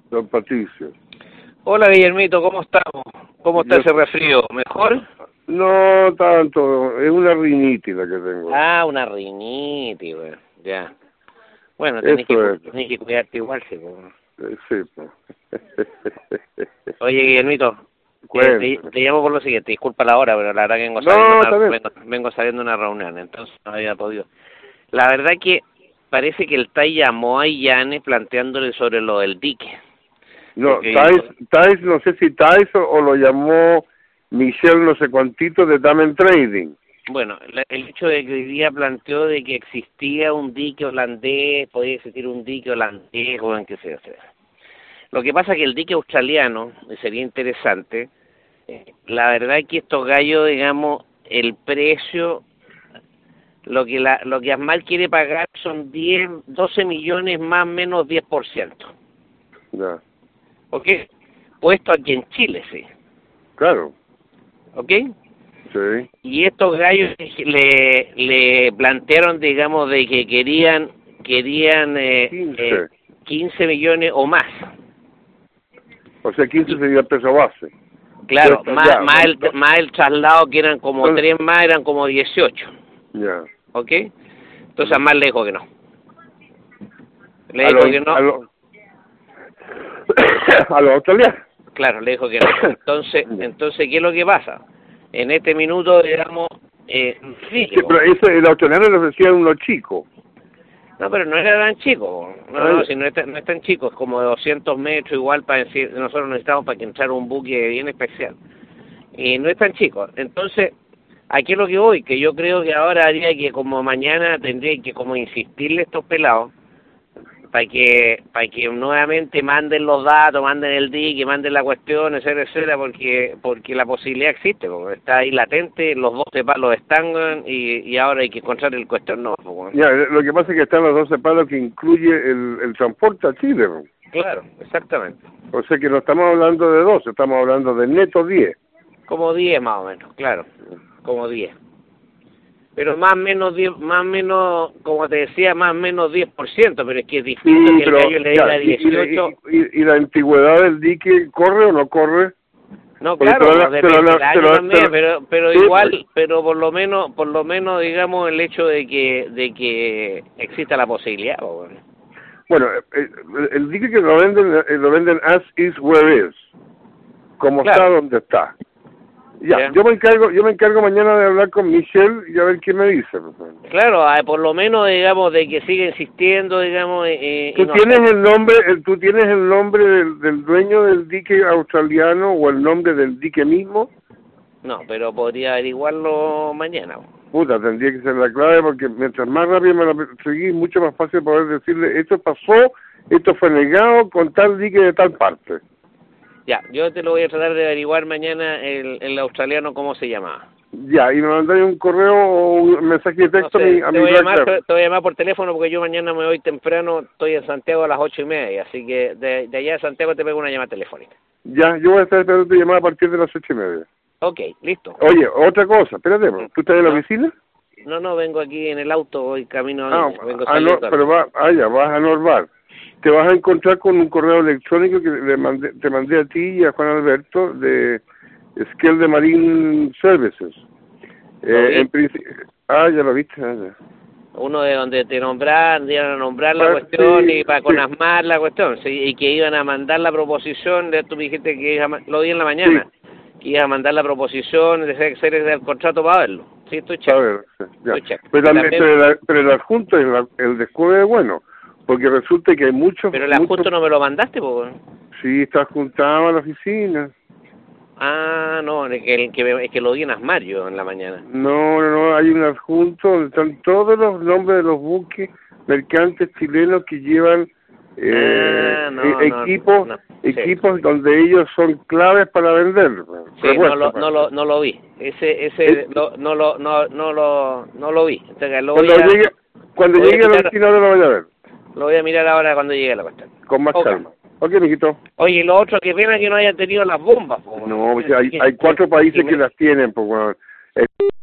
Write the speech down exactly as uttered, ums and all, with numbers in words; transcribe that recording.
Don Patricio. Hola Guillermito, ¿cómo estamos? ¿Cómo está Yo... ese resfrío? ¿Mejor? No tanto, es una rinitis la que tengo. Ah, una rinitis, güey. Ya. Bueno, tenés que, es. tenés que cuidarte igual, sí. Eh, sí, pues. Oye Guillermito, eh, te, te llamo por lo siguiente, disculpa la hora, pero la verdad que vengo saliendo, no, una, vengo, vengo saliendo de una reunión, entonces no había podido. La verdad que parece que el Tai llamó a Yane planteándole sobre lo del dique. No, Thais, Thais, no sé si Thais o, o lo llamó Michelle no sé cuantito de Diamond Trading. Bueno, el hecho de que hoy día planteó de que existía un dique holandés, podía existir un dique holandés o en qué sea. Lo que pasa es que el dique australiano, sería interesante, la verdad es que estos gallos, digamos, el precio, lo que la, lo que Asmal quiere pagar son diez, doce millones más o menos diez por ciento. Ya. ¿Ok? Puesto aquí en Chile, sí. Claro. ¿Ok? Sí. Y estos gallos le, le plantearon, digamos, de que querían querían eh, quince. Eh, quince millones o más. O sea, quince sería el peso base. Claro, más, ya, más, no, el, no. más el traslado que eran como Entonces, tres más, eran como dieciocho. Ya. ¿Ok? Entonces más le dijo que no. Le a dijo lo, que no. A los a lo australianos. Claro, le dijo que no. Entonces, entonces ¿qué es lo que pasa? En este minuto, digamos, eh, sí, sí, pero ese, el australiano le ofrecía uno chico. No, pero no era tan chico, no, no, si no es, no es tan chico, es como de doscientos metros igual para decir, nosotros necesitamos para que entrara un buque bien especial. Y no es tan chico. Entonces, aquí es lo que voy, que yo creo que ahora haría que como mañana tendría que como insistirle a estos pelados para que para que nuevamente manden los datos, manden el dique, manden la cuestión, etcétera, etcétera, porque porque la posibilidad existe, porque está ahí latente, los doce palos están y, y ahora hay que encontrar el cuestión, no. Porque... Ya, lo que pasa es que están los doce palos que incluye el, el transporte a Chile. Claro, exactamente. O sea que no estamos hablando de doce, estamos hablando de neto diez. Como diez más o menos, claro, como diez. Pero más o menos, diez, más o menos, como te decía, más o menos diez por ciento, pero es que es difícil sí, que el gallo le diga dieciocho. Y, y, y, y la antigüedad del dique corre o no corre? No, claro, no, depende del año también, pero pero sí, igual, pues. pero por lo menos, por lo menos, digamos, el hecho de que de que exista la posibilidad. Bueno, bueno el, el dique que lo venden, lo venden as is where is, como claro. Está donde está. Ya, yeah. yo me encargo, yo me encargo mañana de hablar con Michelle y a ver qué me dice. Claro, por lo menos, digamos, de que siga insistiendo, digamos. Eh, ¿Tú y no tienes está. el nombre, el, tú tienes el nombre del, del dueño del dique australiano o el nombre del dique mismo? No, pero podría averiguarlo mañana. Puta, tendría que ser la clave porque mientras más rápido me la seguí, mucho más fácil poder decirle, esto pasó, esto fue negado con tal dique de tal parte. Ya, yo te lo voy a tratar de averiguar mañana el, el australiano cómo se llamaba. Ya, y me mandáis un correo o un mensaje de texto no sé, a mi, a te, mi voy a llamar, te, te voy a llamar por teléfono porque yo mañana me voy temprano, estoy en Santiago a las ocho y media, así que de, de allá de Santiago te pego una llamada telefónica. Ya, yo voy a estar esperando tu llamada a partir de las ocho y media. Ok, listo. Oye, otra cosa, espérate, ¿tú estás en la no, oficina? No, no, vengo aquí en el auto, voy camino a ah, Viña, vengo ah, no, pero va, ah, ya, vas a Norbar. Te vas a encontrar con un correo electrónico que le mandé, te mandé a ti y a Juan Alberto de Scale de Marine Services. Eh, en ah, ya lo viste. Ah, ya. Uno de donde te nombran, dieron a nombrar la ah, cuestión sí, y para sí. con Asmar la cuestión, sí, y que iban a mandar la proposición, de, tú me dijiste que iba a, lo vi en la mañana, sí. que iban a mandar la proposición de ser el contrato para verlo. Sí, estoy checo. Ver, sí, estoy checo. Pero, también, pero, el, pero el adjunto, el, el descubre es bueno. Porque resulta que hay muchos... Pero el adjunto muchos... no me lo mandaste, po. Sí, está juntado a la oficina. Ah, no, es que, el, que, es que lo vi en Asmar yo en la mañana. No, no, no, hay un adjunto donde están todos los nombres de los buques mercantes chilenos que llevan eh, ah, no, e equipos, no, no, equipos sí. donde ellos son claves para vender. Sí, no lo, no lo, no lo vi. Ese, ese, ¿Eh? lo, no lo, no, no lo, no lo vi. Entonces, lo cuando voy a, llegue, cuando llegue a la oficina ahora lo voy a ver. Lo voy a mirar ahora cuando llegue a la cuestión. Con más okay. calma. Ok, mijito. Oye, lo otro, que pena que no hayan tenido las bombas. Po, no, pues hay, hay cuatro países que las tienen. Pues, bueno.